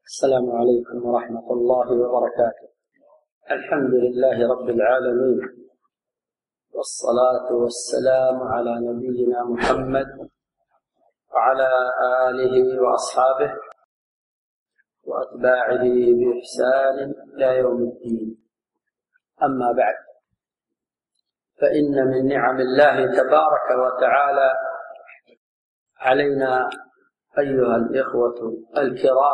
السلام عليكم ورحمة الله وبركاته. الحمد لله رب العالمين، والصلاة والسلام على نبينا محمد وعلى آله وأصحابه وأتباعه بإحسان إلى يوم الدين. أما بعد، فإن من نعم الله تبارك وتعالى علينا أيها الإخوة الكرام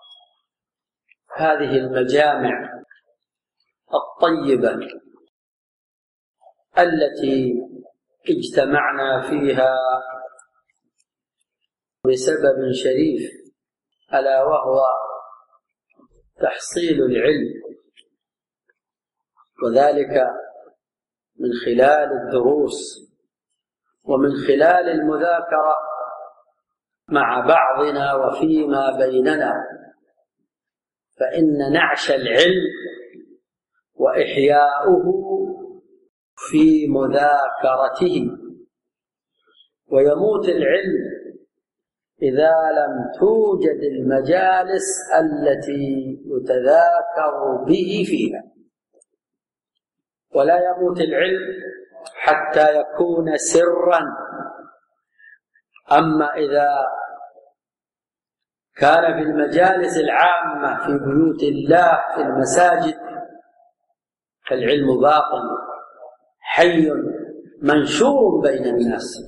هذه المجامع الطيبة التي اجتمعنا فيها بسبب شريف، ألا وهو تحصيل العلم، وذلك من خلال الدروس ومن خلال المذاكرة مع بعضنا وفيما بيننا، فإن نعش العلم وإحياؤه في مذاكرته، ويموت العلم إذا لم توجد المجالس التي يتذاكر به فيها، ولا يموت العلم حتى يكون سرا. أما إذا كان في المجالس العامة في بيوت الله في المساجد فالعلم باق حي منشور بين الناس.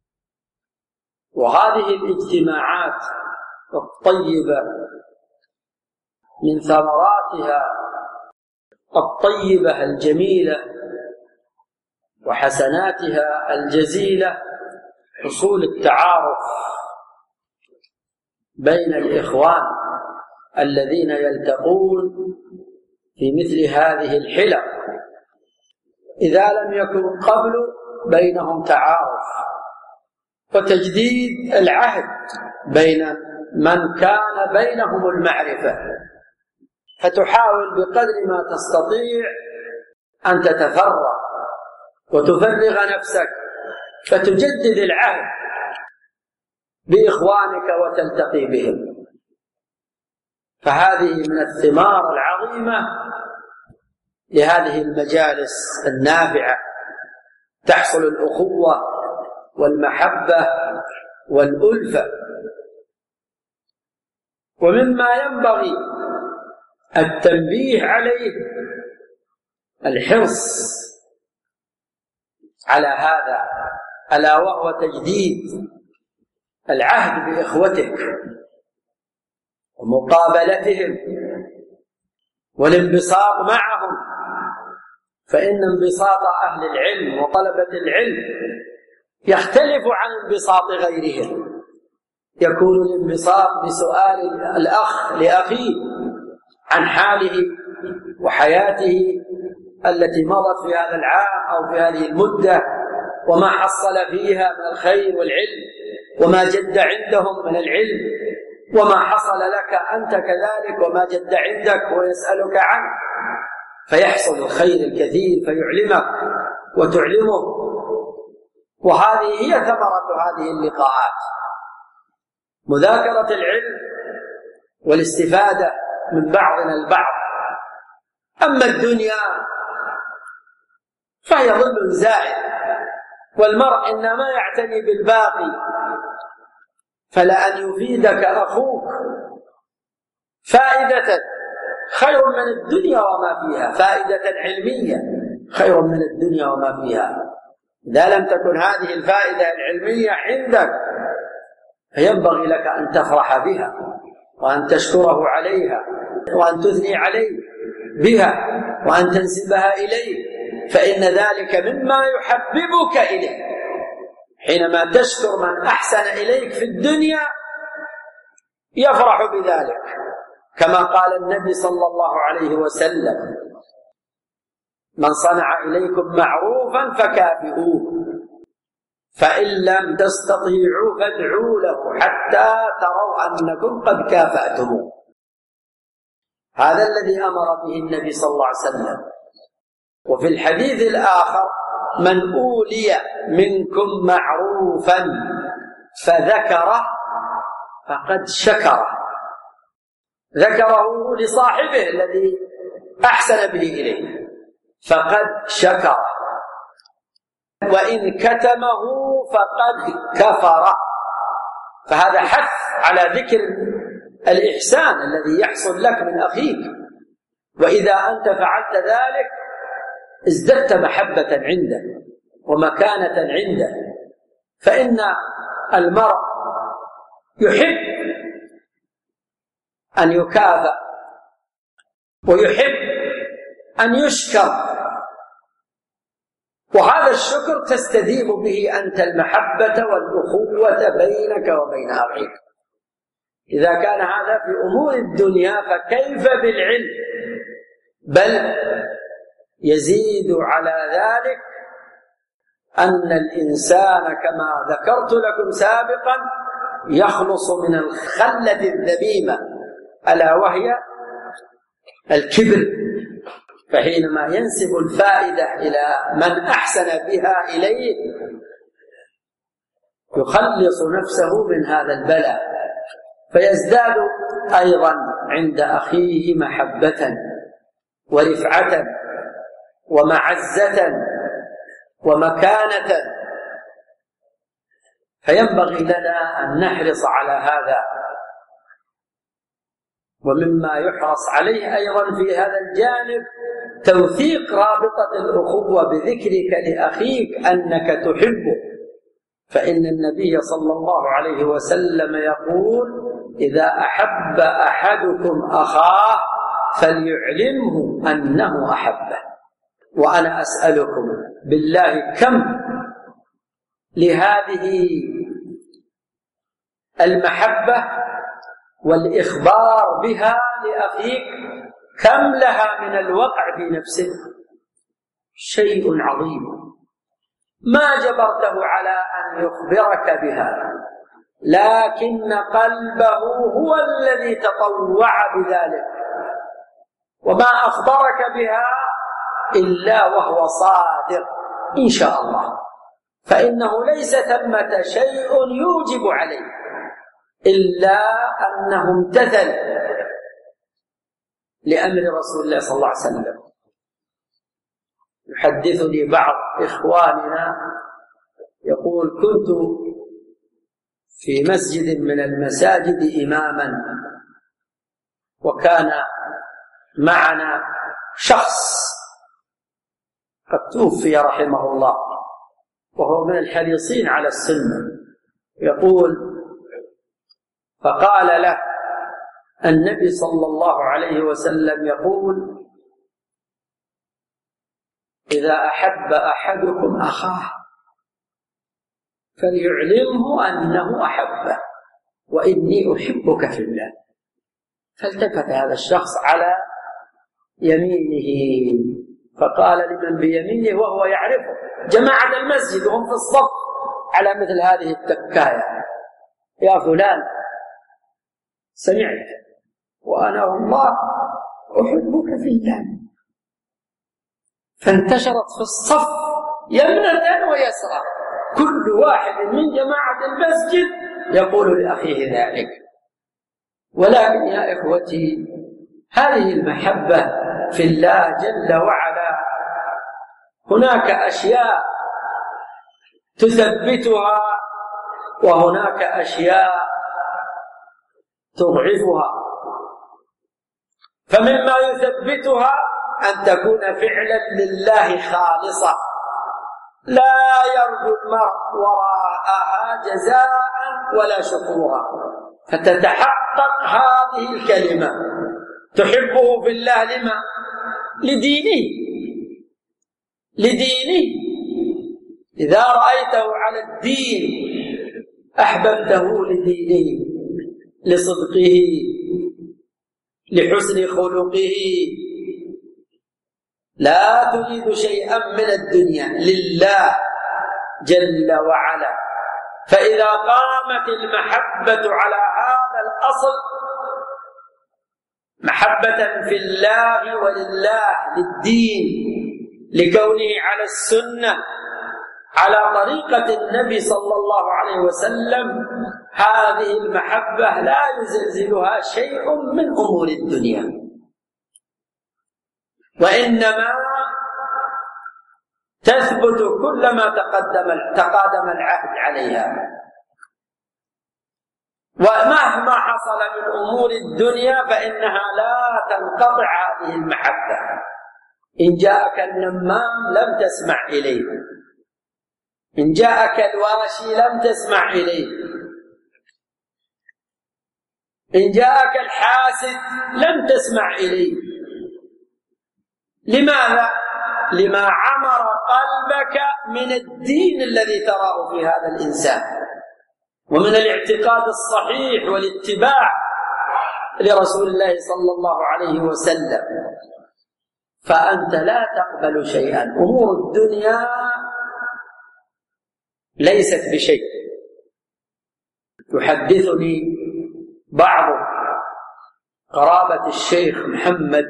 وهذه الاجتماعات الطيبة من ثمراتها الطيبة الجميلة وحسناتها الجزيلة حصول التعارف بين الإخوان الذين يلتقون في مثل هذه الحلق، إذا لم يكن قبل بينهم تعارف وتجديد العهد بين من كان بينهم المعرفة، فتحاول بقدر ما تستطيع أن تتفرغ وتفرغ نفسك فتجدد العهد بإخوانك وتلتقي بهم. فهذه من الثمار العظيمة لهذه المجالس النافعة، تحصل الأخوة والمحبة والألفة. ومما ينبغي التنبيه عليه الحرص على هذا، ألا وهو تجديد العهد بإخوتك ومقابلتهم والانبساط معهم، فإن انبساط أهل العلم وطلبة العلم يختلف عن انبساط غيرهم. يكون الانبساط بسؤال الأخ لأخيه عن حاله وحياته التي مضت في هذا العام أو في هذه المدة، وما حصل فيها من الخير والعلم، وما جد عندهم من العلم، وما حصل لك أنت كذلك وما جد عندك ويسألك عنه، فيحصل الخير الكثير فيعلمك وتعلمه. وهذه هي ثمرة هذه اللقاءات، مذاكرة العلم والاستفادة من بعضنا البعض. أما الدنيا فهي ظل زائل، والمرء إنما يعتني بالباقي، فلأن يفيدك أخوك فائدة خير من الدنيا وما فيها، فائدة علمية خير من الدنيا وما فيها. إذا لم تكن هذه الفائدة العلمية عندك فينبغي لك أن تفرح بها وأن تشكره عليها وأن تثني عليه بها وأن تنسبها إليه، فإن ذلك مما يحببك إليه. حينما تشكر من أحسن إليك في الدنيا يفرح بذلك، كما قال النبي صلى الله عليه وسلم: من صنع إليكم معروفا فكافئوه، فإن لم تستطيعوا فادعوا له حتى تروا أنكم قد كافأتموه. هذا الذي أمر به النبي صلى الله عليه وسلم. وفي الحديث الآخر: من أولي منكم معروفا فذكره فقد شكره. ذكره لصاحبه الذي أحسن به إليه فقد شكر، وإن كتمه فقد كفر. فهذا حث على ذكر الإحسان الذي يحصل لك من أخيك، وإذا أنت فعلت ذلك ازددت محبة عنده ومكانة عنده. فإن المرء يحب أن يكافأ ويحب أن يشكر، وهذا الشكر تستذيب به أنت المحبة والأخوة بينك وبين أخيك. إذا كان هذا في أمور الدنيا فكيف بالعلم؟ بل يزيد على ذلك أن الإنسان كما ذكرت لكم سابقا يخلص من الخلة الذميمة ألا وهي الكبر. فحينما ينسب الفائدة إلى من أحسن بها إليه يخلص نفسه من هذا البلاء، فيزداد أيضا عند أخيه محبة ورفعة ومعزة ومكانة. فينبغي لنا أن نحرص على هذا. ومما يحرص عليه أيضا في هذا الجانب توثيق رابطة الأخوة بذكرك لأخيك أنك تحبه، فإن النبي صلى الله عليه وسلم يقول: إذا أحب أحدكم أخاه فليعلمه أنه أحبه. وأنا أسألكم بالله كم لهذه المحبة والإخبار بها لأخيك، كم لها من الوقع في نفسك؟ شيء عظيم ما جبرته على أن يخبرك بها، لكن قلبه هو الذي تطوع بذلك، وما أخبرك بها إلا وهو صادق إن شاء الله، فإنه ليس ثمة شيء يوجب عليه إلا أنه امتثل لأمر رسول الله صلى الله عليه وسلم. يحدثني بعض إخواننا يقول: كنت في مسجد من المساجد إماما، وكان معنا شخص قد توفي رحمه الله وهو من الحريصين على السنة. يقول: فقال له النبي صلى الله عليه وسلم يقول: إذا أحب أحدكم أخاه فليعلمه أنه أحبه وإني أحبك في الله. فالتفت هذا الشخص على يمينه فقال لمن بيمينه وهو يعرفه: جماعة المسجد وهم في الصف على مثل هذه التكاية: يا فلان سمعت وأنا والله أحبك في الله. فانتشرت في الصف يمنة ويسرى، كل واحد من جماعة المسجد يقول لأخيه ذلك. ولكن يا إخوتي، هذه المحبة في الله جل وعلا هناك أشياء تثبتها وهناك أشياء تضعفها. فمما يثبتها أن تكون فعلا لله خالصة لا يرجو المرء وراءها جزاء ولا شكورا، فتتحقق هذه الكلمة: تحبه في الله لما؟ لدينه. إذا رأيته على الدين أحببته لدينه، لصدقه، لحسن خلقه. لا تريد شيئا من الدنيا، لله جل وعلا. فإذا قامت المحبة على هذا الأصل، محبة في الله ولله للدين، لكونه على السنة على طريقة النبي صلى الله عليه وسلم، هذه المحبة لا يزلزلها شيء من أمور الدنيا، وإنما تثبت كلما تقادم العهد عليها. ومهما حصل من أمور الدنيا فإنها لا تنقطع هذه المحبة. إن جاءك النمام لم تسمع إليه، إن جاءك الواشي لم تسمع إليه، إن جاءك الحاسد لم تسمع إليه. لماذا؟ لما عمر قلبك من الدين الذي تراه في هذا الإنسان، ومن الاعتقاد الصحيح والاتباع لرسول الله صلى الله عليه وسلم. فأنت لا تقبل شيئا. أمور الدنيا ليست بشيء. يحدثني بعض قرابة الشيخ محمد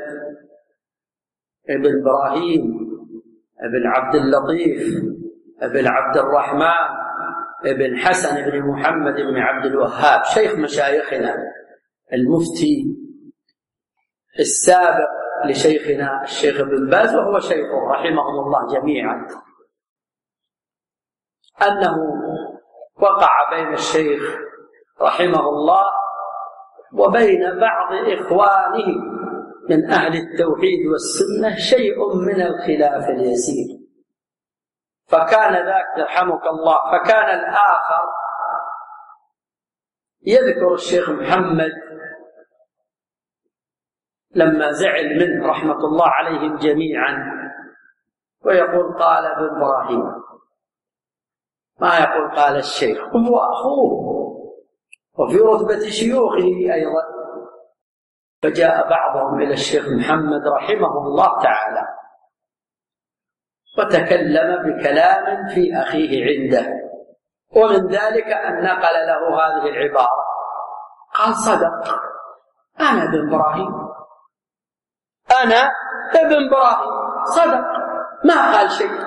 ابن إبراهيم ابن عبد اللطيف ابن عبد الرحمن ابن حسن ابن محمد ابن عبد الوهاب، شيخ مشايخنا المفتي السابق لشيخنا الشيخ ابن باز، وهو شيخ رحمهم الله جميعا، أنه وقع بين الشيخ رحمه الله وبين بعض إخوانه من أهل التوحيد والسنة شيء من الخلاف اليسير. فكان ذاك يرحمك الله، فكان الآخر يذكر الشيخ محمد لما زعل منه رحمة الله عليهم جميعا، ويقول قال ابن إبراهيم، ما يقول قال الشيخ، وهو أخوه وفي رتبة شيوخه أيضا. فجاء بعضهم إلى الشيخ محمد رحمه الله تعالى وتكلم بكلام في أخيه عنده، ومن ذلك أن نقل له هذه العبارة، قال صدق، أنا ابن إبراهيم، أنا ابن إبراهيم، صدق، ما قال شيء.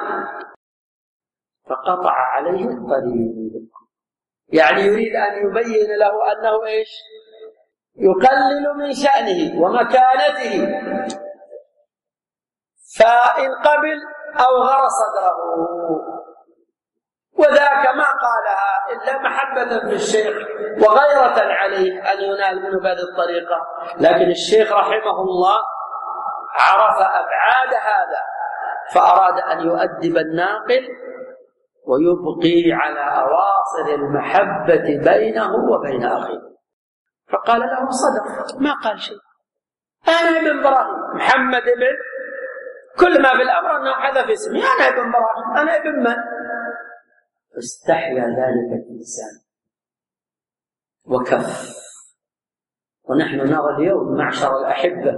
فقطع عليه الطريق، يعني يريد أن يبين له أنه إيش؟ يقلل من شأنه ومكانته، فإن قبل أوغر صدره. وذاك ما قالها إلا محبة في الشيخ وغيرة عليه أن ينال منه بهذه الطريقة، لكن الشيخ رحمه الله عرف أبعاد هذا، فأراد أن يؤدب الناقل ويبقي على أواصر المحبة بينه وبين أخيه. فقال له صدق، ما قال شيء، أنا ابن إبراهيم، محمد ابن، كل ما في الأمر أنه حذف اسمي، أنا ابن إبراهيم، أنا ابن من؟ فاستحيا ذلك الإنسان وكف. ونحن نرى اليوم معشر الأحبة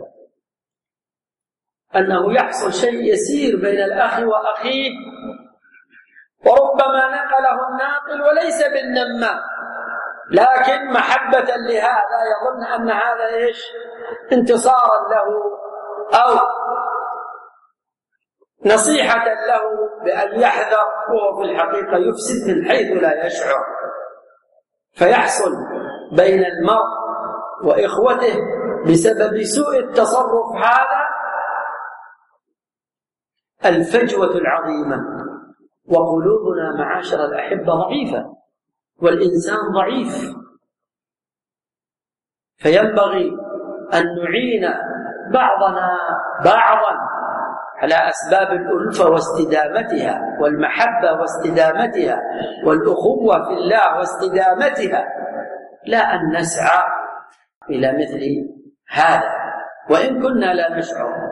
أنه يحصل شيء يسير بين الأخ وأخيه، وربما نقله الناقل وليس بالنمام، لكن محبة لهذا يظن أن هذا إيش؟ انتصارا له أو نصيحة له بأن يحذر، وهو في الحقيقة يفسد من حيث لا يشعر. فيحصل بين المرء وإخوته بسبب سوء التصرف هذا الفجوة العظيمة. وقلوبنا معاشر الأحبة ضعيفة، والإنسان ضعيف، فينبغي أن نعين بعضنا بعضا على أسباب الألفة واستدامتها، والمحبة واستدامتها، والأخوة في الله واستدامتها، لا أن نسعى إلى مثل هذا وإن كنا لا نشعر.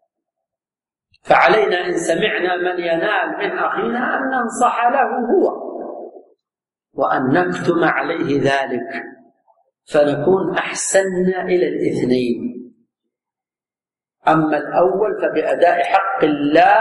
فعلينا إن سمعنا من ينال من أخينا أن ننصح له هو، وأن نكتم عليه ذلك، فنكون أحسننا إلى الاثنين. أما الأول فبأداء حق الله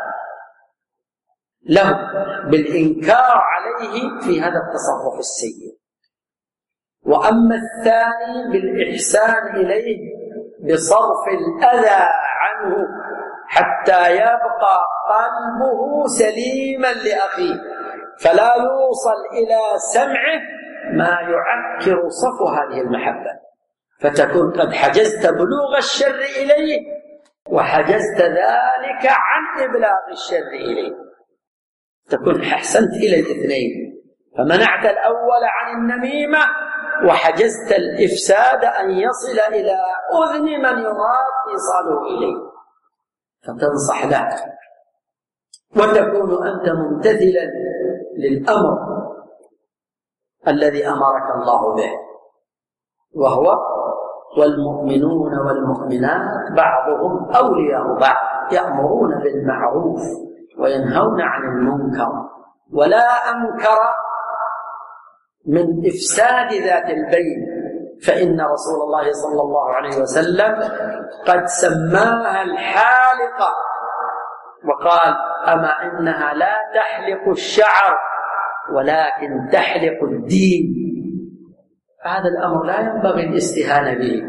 له بالإنكار عليه في هذا التصرف السيء، وأما الثاني بالإحسان إليه بصرف الأذى عنه حتى يبقى قلبه سليما لأخيه، فلا يوصل إلى سمعه ما يعكر صفو هذه المحبة، فتكون قد حجزت بلوغ الشر إليه وحجزت ذلك عن إبلاغ الشر إليه، تكون أحسنت إلى الاثنين، فمنعت الأول عن النميمة وحجزت الإفساد أن يصل إلى أذن من يراد إيصاله إليه، فتنصح له وتكون أنت ممتثلا للأمر الذي أمرك الله به، وهو والمؤمنون والمؤمنات بعضهم أولياء بعض يأمرون بالمعروف وينهون عن المنكر. ولا أنكر من إفساد ذات البين، فإن رسول الله صلى الله عليه وسلم قد سماها الحالقة وقال: أما إنها لا تحلق الشعر ولكن تحلق الدين. هذا الأمر لا ينبغي الاستهانة به.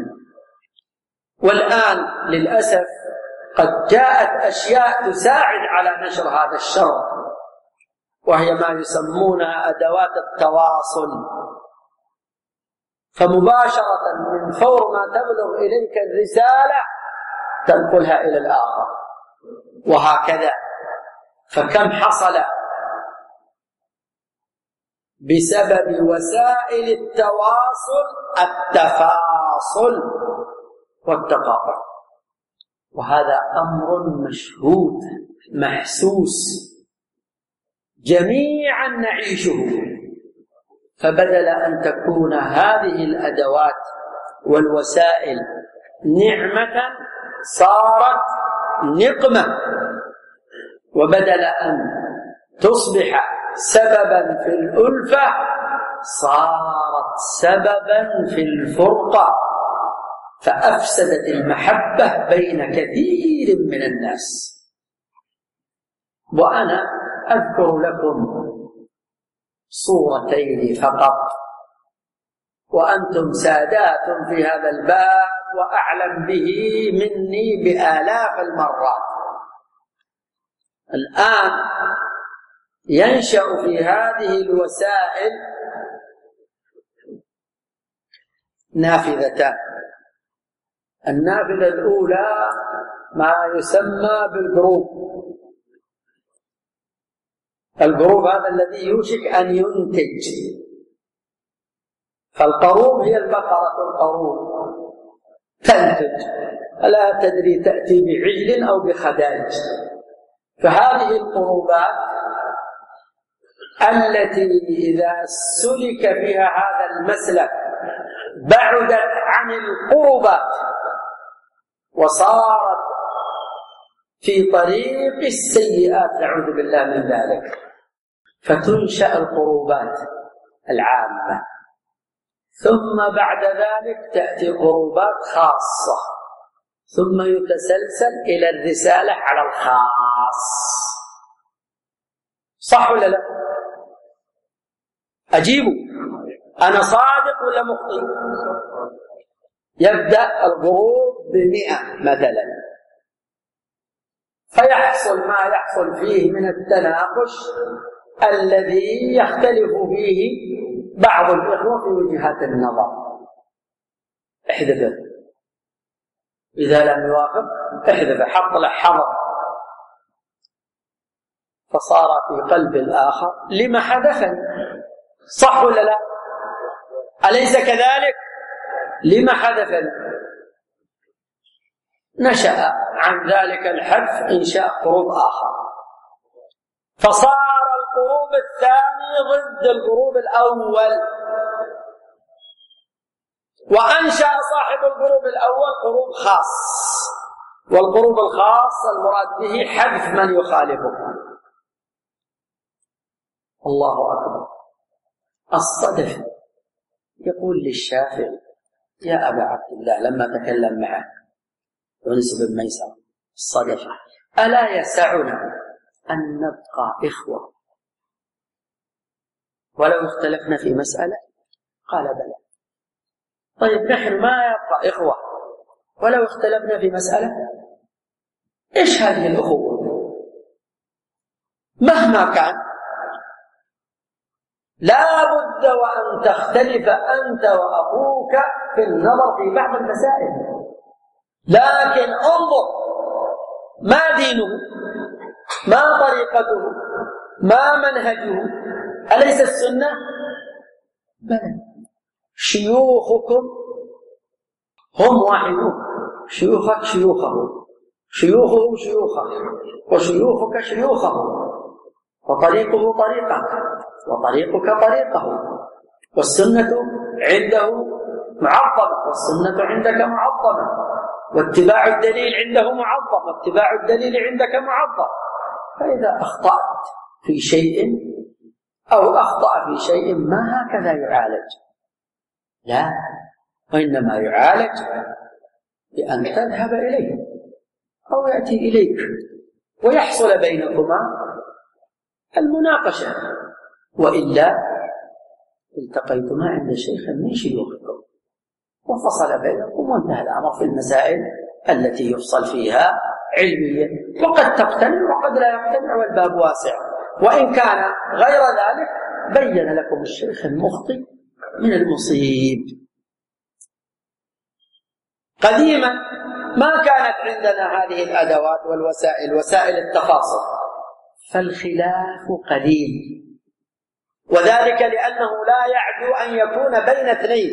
والآن للأسف قد جاءت أشياء تساعد على نشر هذا الشر، وهي ما يسمونها أدوات التواصل، فمباشرة من فور ما تبلغ إليك الرسالة تنقلها إلى الآخر، وهكذا. فكم حصل بسبب وسائل التواصل التفاصل والتقاطع، وهذا أمر مشهود محسوس جميعا نعيشه. فبدل أن تكون هذه الأدوات والوسائل نعمة صارت نقمة، وبدل أن تصبح سببا في الألفة صارت سببا في الفرقة، فأفسدت المحبة بين كثير من الناس. وأنا أذكر لكم صورتين فقط، وأنتم سادات في هذا الباب وأعلم به مني بآلاف المرات. الآن ينشأ في هذه الوسائل نافذتان. النافذة الأولى ما يسمى بالجروب. الجروب هذا الذي يوشك أن ينتج، فالقروب هي البقرة القروب تنتج، ألا تدري تأتي بعجل أو بخداج. فهذه القروبات التي إذا سلك فيها هذا المسلك بعدت عن القربات وصارت في طريق السيئات، نعوذ بالله من ذلك، فتنشأ القروبات العامة، ثم بعد ذلك تأتي قروبات خاصة، ثم يتسلسل إلى الرسالة على الخاص. صح ولا لا؟ أجيبوا، أنا صادق ولا مخطئ؟ يبدأ الجروب ب100 مثلا، فيحصل ما يحصل فيه من التناقش الذي يختلف فيه بعض الإخوة في وجهات النظر. احذفه، إذا لم يوافق احذفه، حط له حظر. فصار في قلب الآخر لما حدثني، صح ولا لا؟ أليس كذلك؟ لما حدثني؟ نشأ عن ذلك الحدث إنشاء قروب آخر، فصار القروب الثاني ضد القروب الأول، وأنشأ صاحب القروب الأول قروب خاص، والقروب الخاص المراد به حذف من يخالفه. الله أكبر. الصدف يقول للشافعي: يا أبا عبد الله، لما تكلم معه ونسب بن ميسر الصدف: ألا يسعنا أن نبقى إخوة ولو اختلفنا في مسألة؟ قال: بلى. طيب نحن ما يبقى إخوة ولو اختلفنا في مسألة؟ إيش هذه الأخوة؟ مهما كان لا بد وأن تختلف أنت وأخوك في النظر في بعض المسائل، لكن انظر ما دينه، ما طريقته، ما منهجه، أليس السنة؟ بلى. شيوخكم هم واحدون، شيوخك شيوخه، شيوخه شيوخك، وشيوخك شيوخه، وطريقه طريقك، وطريقك طريقه، والسنة عنده معظمة، والسنة عندك معظمة، واتباع الدليل عنده معظم، واتباع الدليل عندك معظم. فإذا أخطأت في شيء أو أخطأ في شيء ما هكذا يعالج، لا، وإنما يعالج بأن تذهب إليه أو يأتي إليك ويحصل بينكما المناقشة، وإلا التقيتما عند شيخ من شيوخكم وفصل بينكم وانتهى الأمر في المسائل التي يفصل فيها علميا، وقد تقتنع وقد لا يقتنع والباب واسع. وإن كان غير ذلك بين لكم الشيخ المخطئ من المصيب. قديما ما كانت عندنا هذه الأدوات والوسائل، وسائل التفاصل، فالخلاف قليل، وذلك لأنه لا يعدو أن يكون بين اثنين.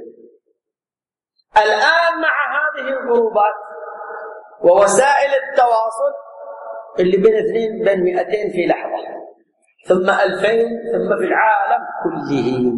الآن مع هذه الجروبات ووسائل التواصل اللي بين اثنين، بين 200 في لحظة، ثم 2000، ثم في العالم كله،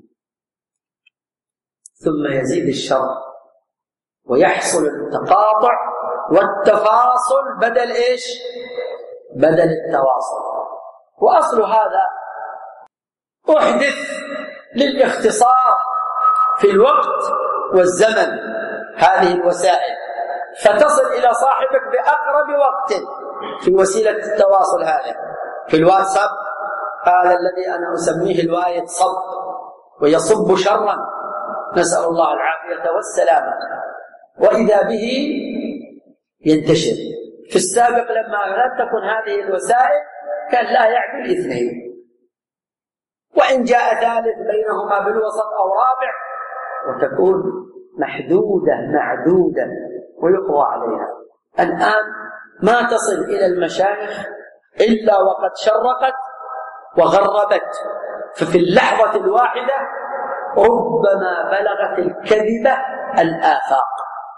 ثم يزيد الشر ويحصل التقاطع والتفاصل بدل إيش؟ بدل التواصل. وأصل هذا أحدث للاختصار في الوقت والزمن هذه الوسائل، فتصل إلى صاحبك بأقرب وقت في وسيلة التواصل هذا، في الواتساب هذا الذي أنا أسميه الوايد صب، ويصب شرا، نسأل الله العافية والسلامة، وإذا به ينتشر. في السابق لما لم تكن هذه الوسائل كان لا يعدو الاثنين، وإن جاء ثالث بينهما بالوسط أو رابع وتكون محدودة معدودة ويقضى عليها. الآن ما تصل إلى المشايخ إلا وقد شرقت وغربت، ففي اللحظة الواحدة ربما بلغت الكذبة الآفاق.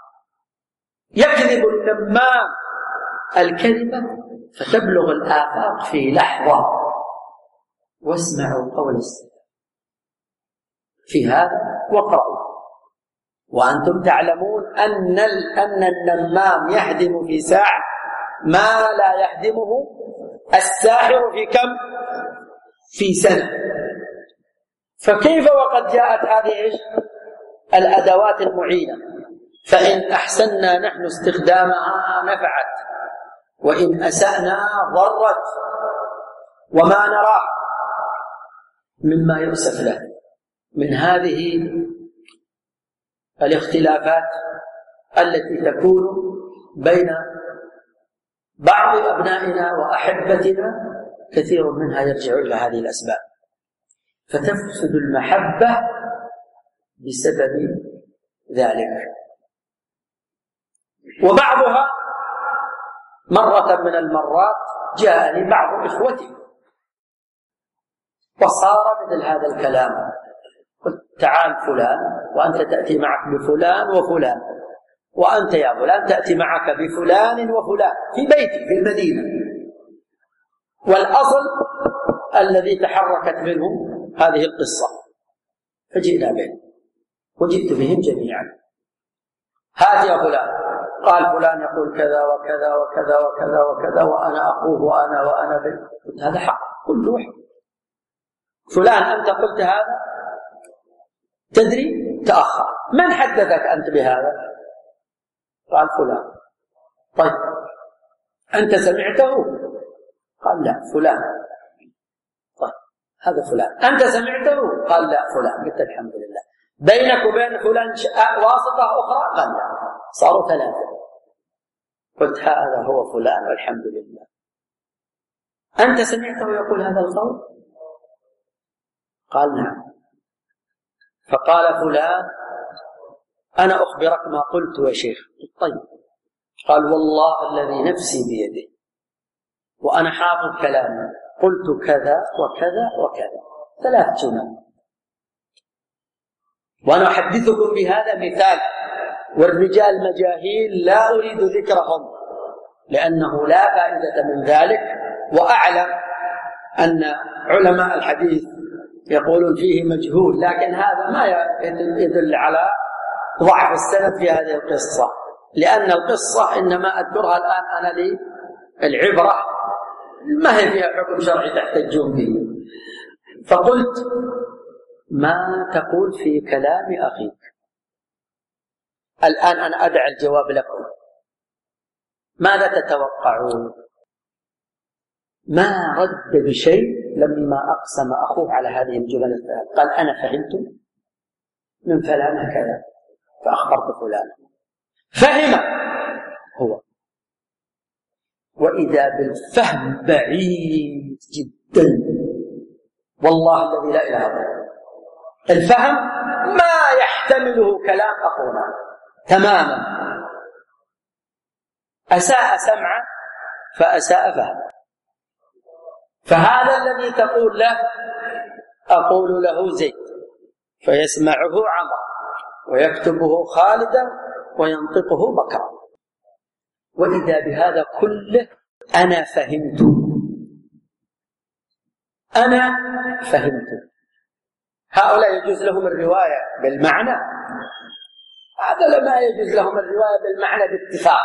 يكذب النمام الكذبة فتبلغ الآفاق في لحظة. واسمعوا قول السلف في هذا واقرأوا، وأنتم تعلمون أن النمام يهدم في ساعة ما لا يهدمه الساحر في كم؟ في سنة. فكيف وقد جاءت هذه الأدوات المعينة؟ فإن أحسننا نحن استخدامها نفعت، وإن أسأنا ضرت، وما نرى مما يؤسف له من هذه الاختلافات التي تكون بين بعض أبنائنا وأحبتنا، كثير منها يرجع إلى هذه الأسباب، فتفسد المحبة بسبب ذلك. وبعضها مرة من المرات جاءني بعض إخوتي وصار مثل هذا الكلام، قلت تعال فلان وأنت تأتي معك بفلان وفلان، وأنت يا فلان تأتي معك بفلان وفلان في بيتي في المدينة، والأصل الذي تحركت منه هذه القصة. فجئنا بهم وجئت بهم جميعا، هات يا فلان، قال فلان يقول كذا وكذا وكذا وكذا وكذا، وأنا أخوه وأنا به. قلت هذا حق، كل واحد. فلان أنت قلت هذا؟ تدري؟ تأخر. من حدثك أنت بهذا؟ قال فلان. طيب أنت سمعته؟ قال لا فلان. طيب هذا فلان. أنت سمعته؟ قال لا فلان. قلت الحمد لله. بينك وبين فلان واسطة أخرى؟ قال لا. صاروا 3. قلت هذا هو فلان والحمد لله. أنت سمعته يقول هذا القول؟ قال نعم. فقال فلان أنا أخبرك ما قلت يا شيخ. طيب. قال والله الذي نفسي بيده وأنا حافظ كلامي قلت كذا وكذا وكذا 3 جمل، وأنا أحدثكم بهذا مثال، والرجال مجاهيل لا أريد ذكرهم لأنه لا فائدة من ذلك، وأعلم أن علماء الحديث يقولون فيه مجهول، لكن هذا ما يدل على ضعف السند في هذه القصة، لأن القصة إنما أذكرها الآن أنا لي العبرة، ما هي فيها حكم شرعي تحتجون به. فقلت ما تقول في كلام أخيك؟ الآن أنا أدع الجواب لكم، ماذا تتوقعون؟ ما رد بشيء لما أقسم أخوه على هذه الجمل الثلاث. قال أنا فهمت من فلان كذا فأخبرت فلانا، فهم هو، وإذا بالفهم بعيد جدا، والله الذي لا إله إلا هو الفهم ما يحتمله كلام أخونا تماما. أساء سمعه فأساء فهمه. فهذا الذي تقول له أقول له زيد فيسمعه عمر ويكتبه خالدا وينطقه بكرا، وإذا بهذا كله أنا فهمت، أنا فهمت. هؤلاء يجوز لهم الرواية بالمعنى، هذا ما يجوز لهم الرواية بالمعنى باتفاق.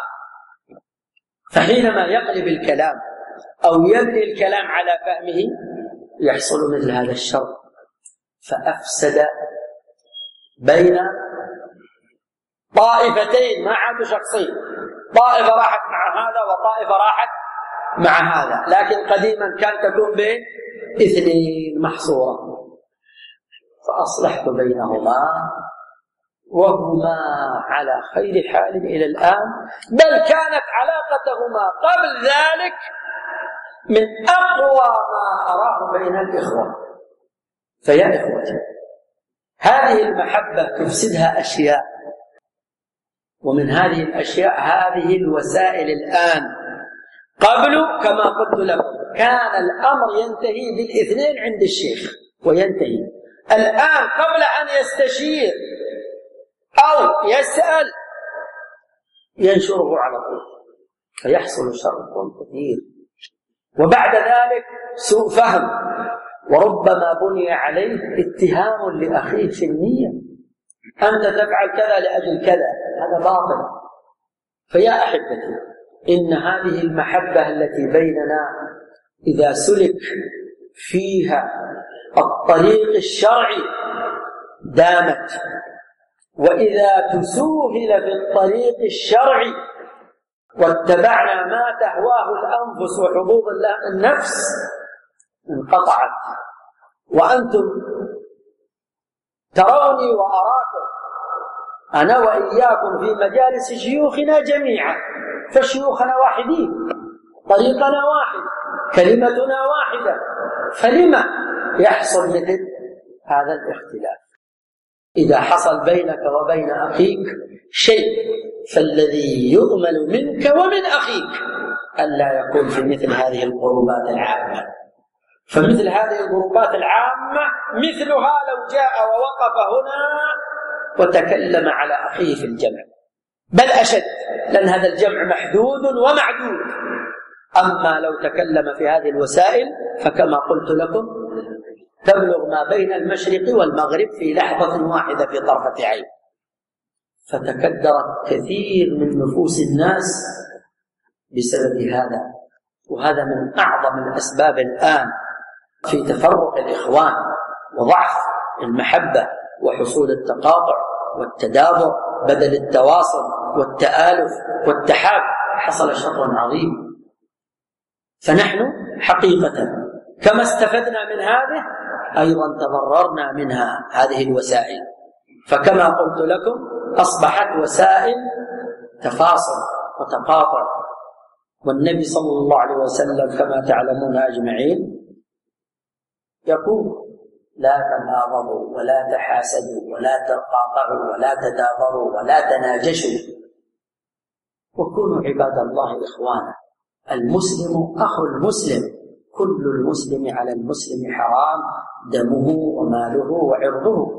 فحينما يقلب الكلام أو يبني الكلام على فهمه يحصل مثل هذا الشر، فأفسد بين طائفتين ما عادوا شخصين، طائفة راحت مع هذا وطائفة راحت مع هذا، لكن قديما كان تكون بين 2 محصورة، فأصلحت بينهما وهما على خير حال إلى الآن، بل كانت علاقتهما قبل ذلك من أقوى ما أراه بين الإخوة. فيا إخوتي، هذه المحبة تفسدها أشياء، ومن هذه الأشياء هذه الوسائل الآن. قبل كما قلت لكم كان الأمر ينتهي بال2 عند الشيخ وينتهي، الآن قبل أن يستشير أو يسأل ينشره على طول، فيحصل شر كثير، وبعد ذلك سوء فهم، وربما بني عليه اتهام لأخيه في النية، أنت تفعل كذا لأجل كذا، هذا باطل. فيا أحبتي، إن هذه المحبة التي بيننا إذا سلك فيها الطريق الشرعي دامت، وإذا تسوهل في الطريق الشرعي واتبعنا ما تهواه الأنفس وحظوظ النفس انقطعت. وأنتم تروني وأراكم أنا وإياكم في مجالس شيوخنا جميعا، فشيوخنا واحدين، طريقنا واحد، كلمتنا واحدة، فلما يحصل مثل هذا الاختلاف؟ إذا حصل بينك وبين أخيك شيء فالذي يؤمل منك ومن أخيك ألا يكون في مثل هذه القربات العامة. فمثل هذه القربات العامة مثلها لو جاء ووقف هنا وتكلم على أخيه في الجمع، بل أشد، لأن هذا الجمع محدود ومعدود. أما لو تكلم في هذه الوسائل فكما قلت لكم تبلغ ما بين المشرق والمغرب في لحظة واحدة في طرفة عين. فتكدرت كثير من نفوس الناس بسبب هذا، وهذا من أعظم الأسباب الآن في تفرق الإخوان وضعف المحبة وحصول التقاطع والتدابر بدل التواصل والتآلف والتحاب. حصل شر عظيم. فنحن حقيقة كما استفدنا من هذه أيضا تضررنا منها هذه الوسائل. فكما قلت لكم أصبحت وسائل تفاصل وتقاطع، والنبي صلى الله عليه وسلم كما تعلمون أجمعين يقول لا تباغضوا ولا تحاسدوا ولا تقاطعوا ولا تدابروا ولا تناجشوا، وكونوا عباد الله إخوانا. المسلم أخو المسلم، كل المسلم على المسلم حرام دمه وماله وعرضه.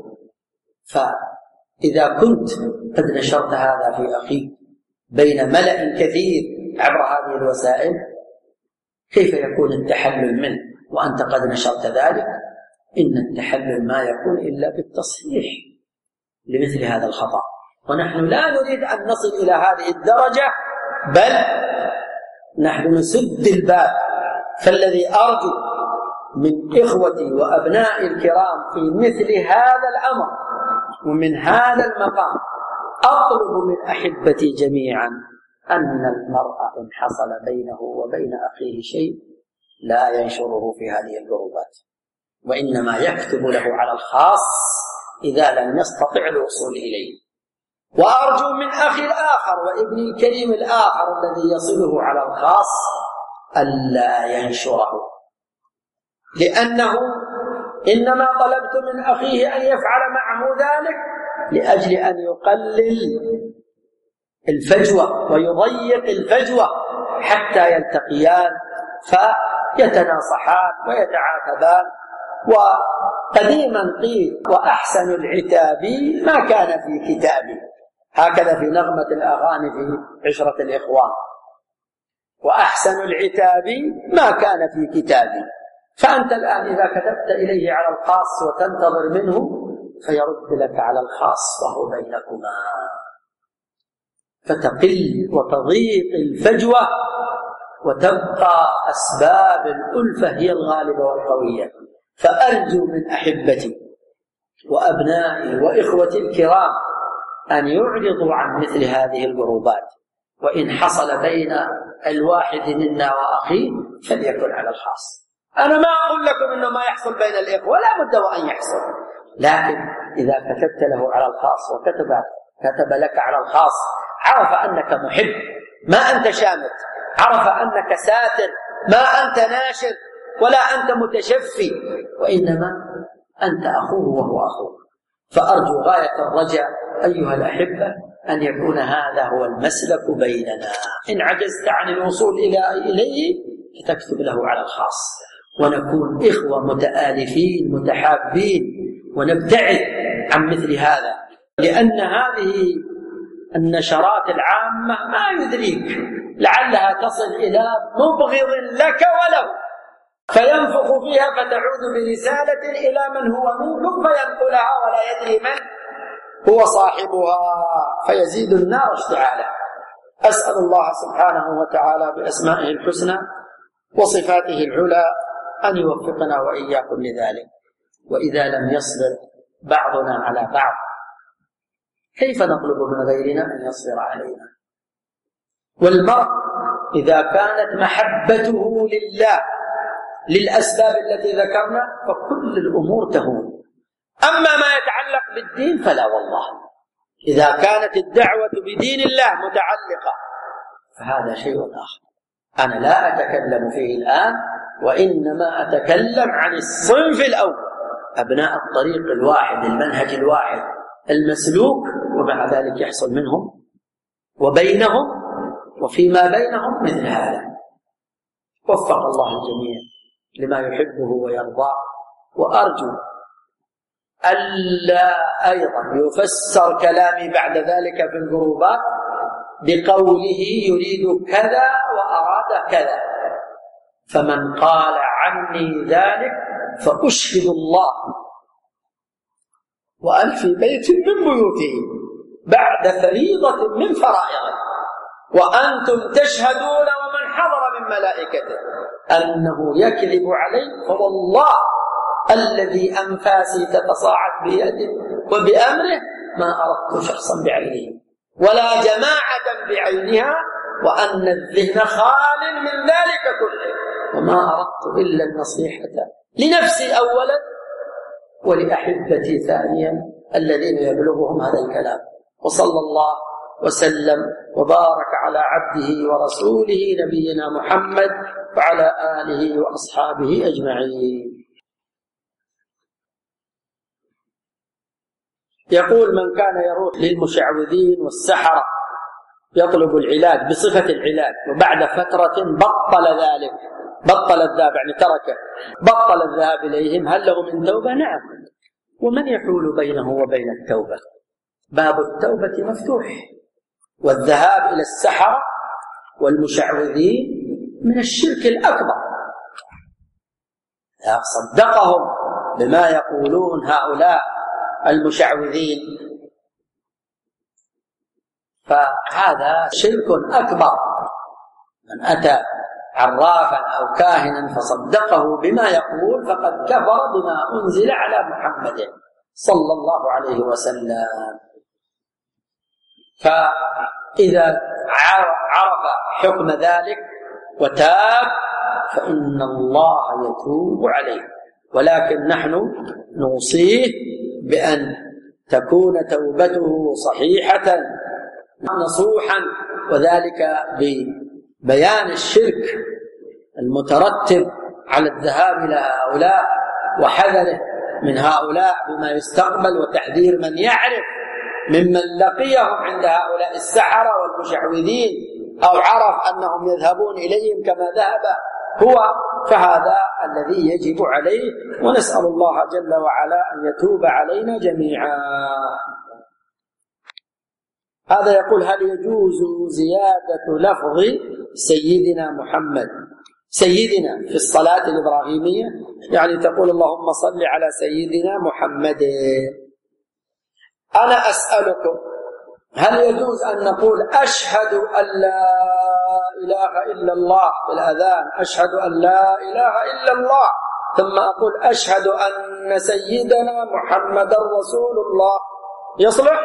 فإذا كنت قد نشرت هذا في أخيك بين ملأ كثير عبر هذه الوسائل، كيف يكون التحلل منه وأنت قد نشرت ذلك؟ إن التحلل ما يكون إلا بالتصحيح لمثل هذا الخطأ، ونحن لا نريد أن نصل إلى هذه الدرجة، بل نحن نسد الباب. فالذي أرجو من إخوتي وأبنائي الكرام في مثل هذا الأمر ومن هذا المقام، أطلب من أحبتي جميعا أن المرء إن حصل بينه وبين أخيه شيء لا ينشره في هذه الجروبات، وإنما يكتب له على الخاص إذا لم يستطع الوصول إليه. وأرجو من أخي الآخر وابني الكريم الآخر الذي يصله على الخاص ألا ينشره، لأنه إنما طلبت من أخيه أن يفعل معه ذلك لأجل أن يقلل الفجوة ويضيق الفجوة حتى يلتقيان فيتناصحان ويتعاتبان. وقديما قيل: وأحسن العتاب ما كان في كتابي، هكذا في نغمة الأغاني في عشرة الإخوان: وأحسن العتاب ما كان في كتابي. فأنت الآن إذا كتبت إليه على الخاص وتنتظر منه فيرد لك على الخاص وهو بينكما، فتقل وتضيق الفجوة وتبقى أسباب الألفة هي الغالبة والقوية. فأرجو من أحبتي وأبنائي وإخوتي الكرام أن يعرضوا عن مثل هذه الجروبات، وإن حصل بين الواحد منا وأخيه فليكن على الخاص. أنا ما أقول لكم أنه ما يحصل بين الإخوة، لا بد وأن يحصل، لكن إذا كتبت له على الخاص وكتب لك على الخاص، عرف أنك محب، ما أنت شامت، عرف أنك ساتر، ما أنت ناشر ولا أنت متشفي، وإنما أنت أخوه وهو أخوه. فأرجو غاية الرجاء أيها الأحبة أن يكون هذا هو المسلك بيننا. إن عجزت عن الوصول إليه فتكتب له على الخاص، ونكون إخوة متآلفين متحابين، ونبتعد عن مثل هذا، لأن هذه النشرات العامة ما يدريك لعلها تصل إلى مبغض لك وله، فينفخ فيها فتعود برسالة إلى من هو منكم فينقلها ولا يدري من هو صاحبها، فيزيد النار اشتعالا. أسأل الله سبحانه وتعالى بأسمائه الحسنى وصفاته العلى أن يوفقنا وإياكم لذلك. وإذا لم يصبر بعضنا على بعض كيف نطلب من غيرنا أن يصبر علينا؟ والمرء إذا كانت محبته لله للأسباب التي ذكرنا فكل الأمور تهون. أما ما يتعلق بالدين فلا والله، إذا كانت الدعوة بدين الله متعلقة فهذا شيء آخر، أنا لا أتكلم فيه الآن، وإنما أتكلم عن الصنف الأول، أبناء الطريق الواحد المنهج الواحد المسلوك، ومع ذلك يحصل منهم وبينهم وفيما بينهم مثل هذا. وفق الله الجميع لما يحبه ويرضاه. وأرجو ألا أيضا يفسر كلامي بعد ذلك في الجروبات بقوله يريد كذا وأراد كذا، فمن قال عني ذلك فأشهد الله وأن في بيت من بيوته بعد فريضة من فرائضه وأنتم تشهدون ومن حضر من ملائكته أنه يكذب علي، فوالله الذي أنفاسي تتصاعد بيده وبأمره ما أردت شخصا بعينه ولا جماعة بعينها، وأن الذهن خال من ذلك كله، وما أردت إلا النصيحة لنفسي أولا ولأحبتي ثانيا الذين يبلغهم هذا الكلام. وصلى الله وسلم وبارك على عبده ورسوله نبينا محمد وعلى آله وأصحابه أجمعين. يقول من كان يروح للمشعوذين والسحرة يطلب العلاج بصفة العلاج وبعد فترة بطل ذلك، بطل الذهاب يعني تركه، بطل الذهاب إليهم، هل له من توبة؟ نعم. ومن يحول بينه وبين التوبة؟ باب التوبة مفتوح. والذهاب إلى السحرة والمشعوذين من الشرك الأكبر، صدقهم بما يقولون هؤلاء المشعوذين، فهذا شرك أكبر. من أتى عرافا أو كاهنا فصدقه بما يقول فقد كفر بما أنزل على محمد صلى الله عليه وسلم. فإذا عرف حكم ذلك وتاب فإن الله يتوب عليه، ولكن نحن نوصيه بأن تكون توبته صحيحة نصوحا، وذلك ببيان الشرك المترتب على الذهاب إلى هؤلاء وحذره من هؤلاء بما يستقبل، وتحذير من يعرف ممن لقيهم عند هؤلاء السحرة والمشعوذين أو عرف أنهم يذهبون إليهم كما ذهب هو، فهذا الذي يجب عليه. ونسأل الله جل وعلا أن يتوب علينا جميعا. هذا يقول هل يجوز زيادة لفظ سيدنا محمد سيدنا في الصلاة الإبراهيمية؟ يعني تقول اللهم صل على سيدنا محمد. أنا أسألكم هل يجوز أن نقول أشهد أن لا إله إلا الله في الأذان، أشهد أن لا إله إلا الله، ثم أقول أشهد أن سيدنا محمد رسول الله؟ يصلح؟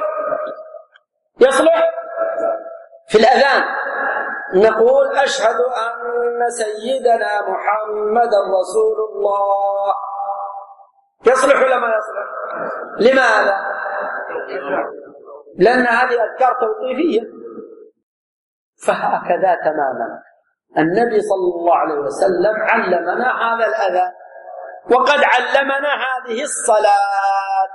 في الأذان نقول أشهد أن سيدنا محمد رسول الله، يصلح ولا ما يصلح؟ لماذا؟ لأن هذه أذكار توقيفية. فهكذا تماما النبي صلى الله عليه وسلم علمنا هذا الأذان، وقد علمنا هذه الصلاة،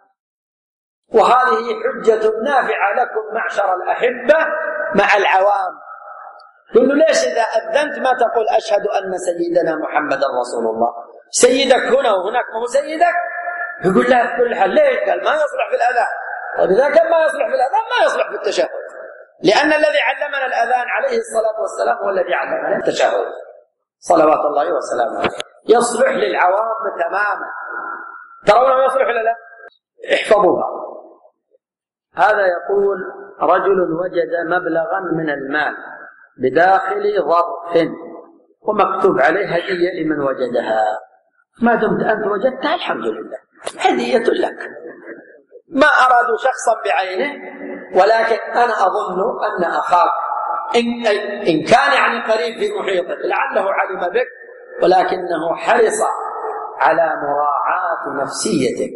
وهذه حجة نافعة لكم معشر الأحبة مع العوام. قل له ليش إذا أذنت ما تقول أشهد أن سيدنا محمد رسول الله؟ سيدك هنا وهناك ما هو سيدك؟ يقول لا في كل حال. ليش؟ قال ما يصلح في الأذان. طيب إذا كان ما يصلح في الأذان ما يصلح في التشهد، لأن الذي علمنا الأذان عليه الصلاة والسلام هو الذي علمنا التشهد صلوات الله وسلامه عليه. يصلح للعوام تماما. ترونه يصلح ولا لا؟ احفظوها. هذا يقول رجل وجد مبلغا من المال بداخل ظرف ومكتوب عليه هدية لمن وجدها. ما دمت أنت وجدتها الحمد لله، هدية لك. ما أرادوا شخصا بعينه، ولكن أنا أظن أن أخاك إن كان يعني قريب في محيطك لعله علم بك، ولكنه حرص على مراعاة نفسيتك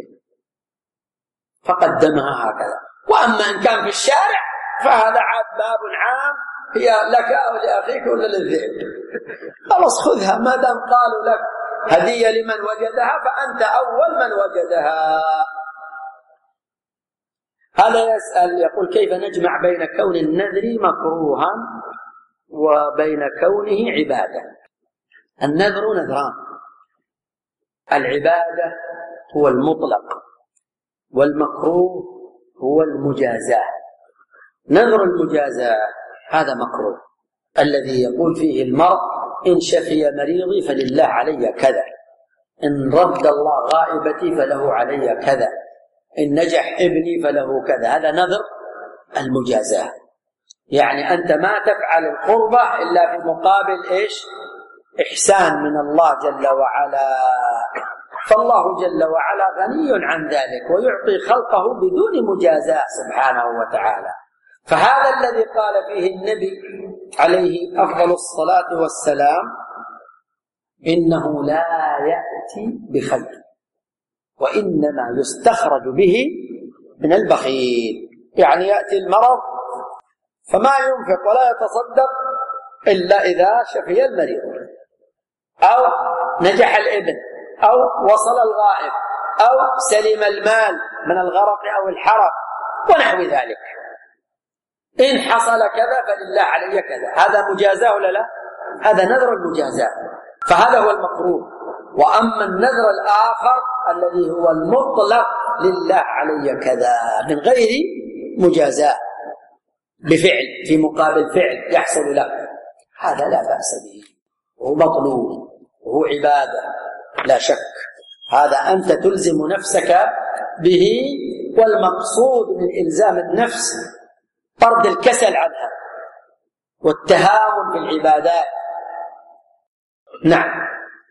فقدمها هكذا. وأما إن كان في الشارع فهذا عاد باب عام، هي لك أو لأخيك ولا للذئب، خلاص خذها ما دام قالوا لك هدية لمن وجدها فأنت أول من وجدها. هذا يسأل يقول كيف نجمع بين كون النذر مكروها وبين كونه عبادة؟ النذر نذران، العبادة هو المطلق والمكروه هو المجازاة. نذر المجازاة هذا مكروه، الذي يقول فيه المرء إن شفي مريضي فلله علي كذا، إن رد الله غائبتي فله علي كذا، إن نجح ابني فله كذا. هذا نذر المجازاة، يعني أنت ما تفعل القربة إلا في مقابل إيش؟ إحسان من الله جل وعلا. فالله جل وعلا غني عن ذلك ويعطي خلقه بدون مجازاة سبحانه وتعالى. فهذا الذي قال فيه النبي عليه أفضل الصلاة والسلام إنه لا يأتي بخير وإنما يستخرج به من البخيل، يعني يأتي المرض فما ينفق ولا يتصدق إلا إذا شفي المريض أو نجح الابن أو وصل الغائب أو سلم المال من الغرق أو الحرق ونحو ذلك. إن حصل كذا فلله علي كذا، هذا مجازاة ولا لا؟ هذا نذر المجازاة، فهذا هو المكروه. وأما النذر الآخر الذي هو المطلق لله علي كذا من غير مجازاة بفعل في مقابل فعل يحصل له، هذا لا بأس به وهو مطلوب وهو عبادة لا شك، هذا أنت تلزم نفسك به، والمقصود من إلزام النفس طرد الكسل عنها والتهاون في العبادات. نعم.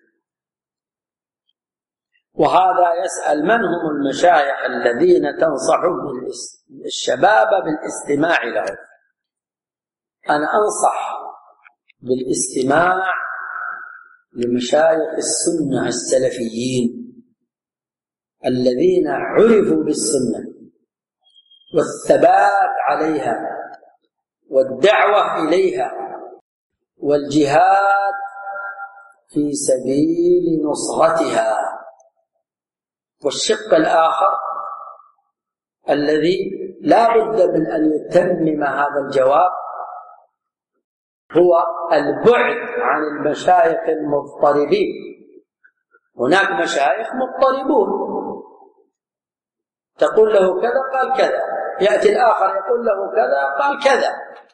وهذا يسأل من هم المشايخ الذين تنصحون الشباب بالاستماع لهم؟ أنا أنصح بالاستماع لمشايخ السنة السلفيين الذين عرفوا بالسنة والثبات عليها والدعوة إليها والجهاد في سبيل نصرتها. والشق الآخر الذي لا بد من أن يتمم هذا الجواب هو البعد عن المشايخ المضطربين. هناك مشايخ مضطربون تقول له كذا قال كذا، يأتي الآخر يقول له كذا قال كذا،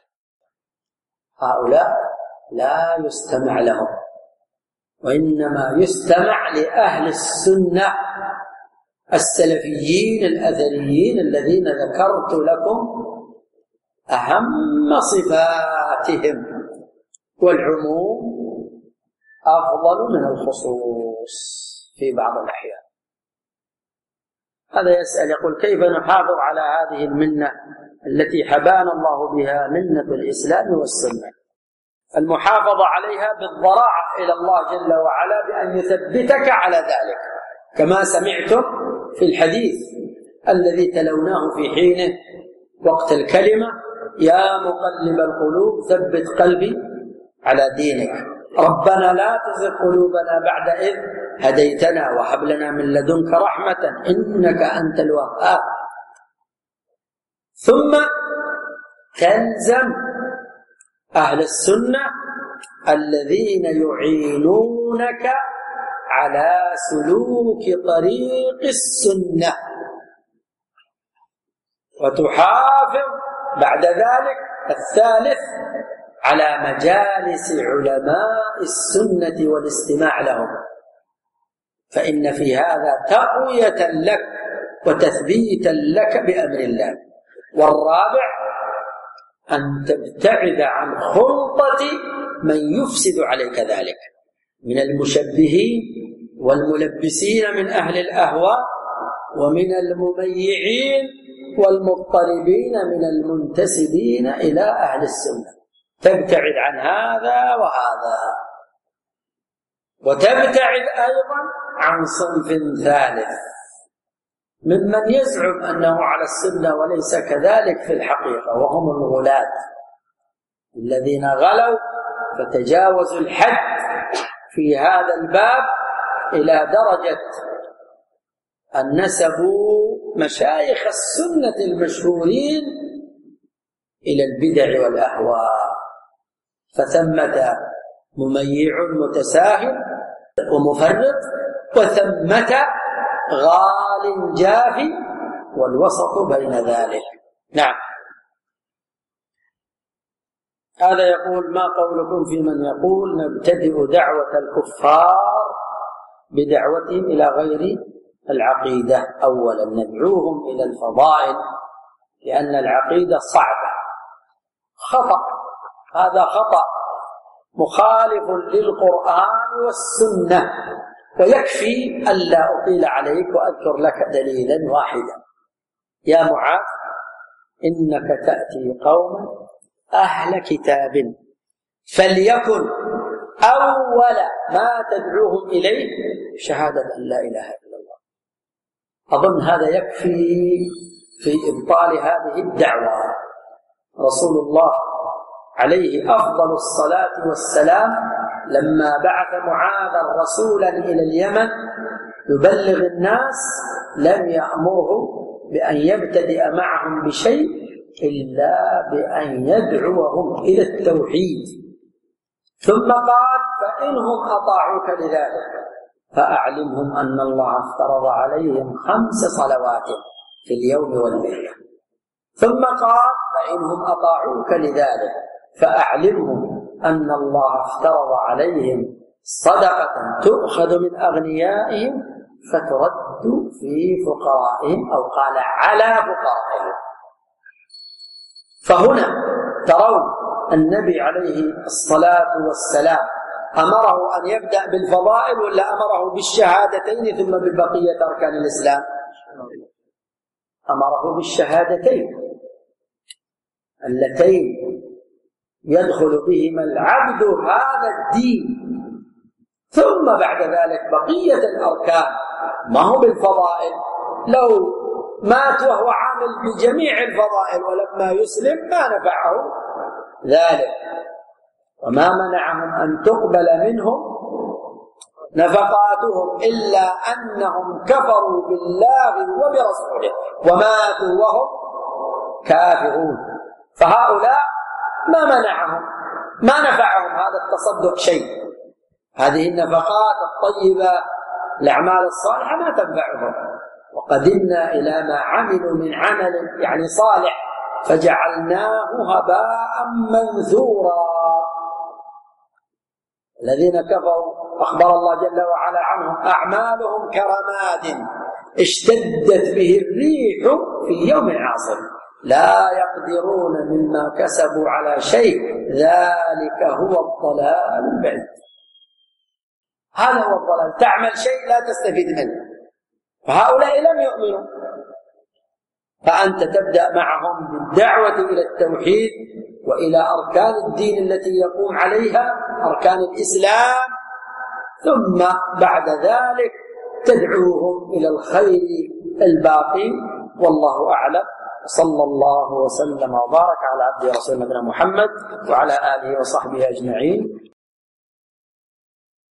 هؤلاء لا يستمع لهم، وإنما يستمع لأهل السنة السلفيين الأثريين الذين ذكرت لكم أهم صفاتهم، والعموم أفضل من الخصوص في بعض الأحيان. هذا يسأل يقول كيف نحافظ على هذه المنة التي حبانا الله بها، منة الإسلام والسنة؟ المحافظة عليها بالضراعة إلى الله جل وعلا بأن يثبتك على ذلك، كما سمعتم في الحديث الذي تلوناه في حينه وقت الكلمة: يا مقلب القلوب ثبت قلبي على دينك، ربنا لا تزغ قلوبنا بعد إذ هديتنا وهب لنا من لدنك رحمة إنك أنت الوهاب. ثم تلزم أهل السنة الذين يعينونك على سلوك طريق السنة، وتحافظ بعد ذلك الثالث على مجالس علماء السنة والاستماع لهم، فإن في هذا تقوية لك وتثبيتا لك بأمر الله. والرابع أن تبتعد عن خلطة من يفسد عليك ذلك من المشبهين والملبسين من أهل الأهواء ومن المميعين والمضطربين من المنتسبين إلى أهل السنة. تبتعد عن هذا وهذا، وتبتعد أيضا عن صنف ثالث ممن يزعم أنه على السنة وليس كذلك في الحقيقة، وهم الغلاة الذين غلوا فتجاوزوا الحد في هذا الباب إلى درجة أن نسبوا مشايخ السنة المشهورين إلى البدع والأهواء، فثمة مميع متساهل ومفرط، وثمة غال جافي، والوسط بين ذلك. نعم. هذا يقول ما قولكم في من يقول نبتدئ دعوة الكفار بدعوتهم إلى غير العقيدة؟ أولا ندعوهم إلى الفضائل لأن العقيدة صعبة. خطأ، هذا خطأ مخالف للقرآن والسنة. ويكفي ألا أطيل عليك وأذكر لك دليلا واحدا. يا معاذ إنك تأتي قوما أهل كتاب فليكن أول ما تدعوهم إليه شهادة أن لا إله إلا الله. أظن هذا يكفي في إبطال هذه الدعوة. رسول الله عليه أفضل الصلاة والسلام لما بعث معاذا رسولا إلى اليمن يبلغ الناس لم يأمره بأن يبتدئ معهم بشيء إلا بأن يدعوهم إلى التوحيد. ثم قال: فإنهم أطاعوك لذلك فأعلمهم أن الله افترض عليهم 5 صلوات في اليوم والليلة. ثم قال: فإنهم أطاعوك لذلك فأعلمهم أن الله افترض عليهم صدقة تؤخذ من أغنيائهم فترد في فقرائهم، أو قال على فقرائهم. فهنا ترون النبي عليه الصلاة والسلام أمره أن يبدأ بالفضائل ولا أمره بالشهادتين ثم ببقية أركان الإسلام؟ أمره بالشهادتين اللتين يدخل بهما العبد هذا الدين، ثم بعد ذلك بقية الأركان. ما هو بالفضائل، لو مات وهو عامل بجميع الفضائل ولما يسلم ما نفعه ذلك. وما منعهم أن تقبل منهم نفقاتهم إلا أنهم كفروا بالله وبرسوله وماتوا وهم كافرون. فهؤلاء ما منعهم، ما نفعهم هذا التصدق شيء. هذه النفقات الطيبة الأعمال الصالحة ما تنفعهم. وقدمنا إلى ما عملوا من عمل يعني صالح فجعلناه هباء منثورا. الذين كفروا أخبر الله جل وعلا عنهم: أعمالهم كرماد اشتدت به الريح في يوم عاصف لا يقدرون مما كسبوا على شيء ذلك هو الضلال البعيد. هذا هو الضلال، تعمل شيء لا تستفيد منه. فهؤلاء لم يؤمنوا، فأنت تبدأ معهم بالدعوة إلى التوحيد وإلى أركان الدين التي يقوم عليها أركان الإسلام، ثم بعد ذلك تدعوهم إلى الخير الباقي. والله أعلم. صلى الله وسلم وبارك على عبده ورسوله نبينا محمد وعلى آله وصحبه أجمعين.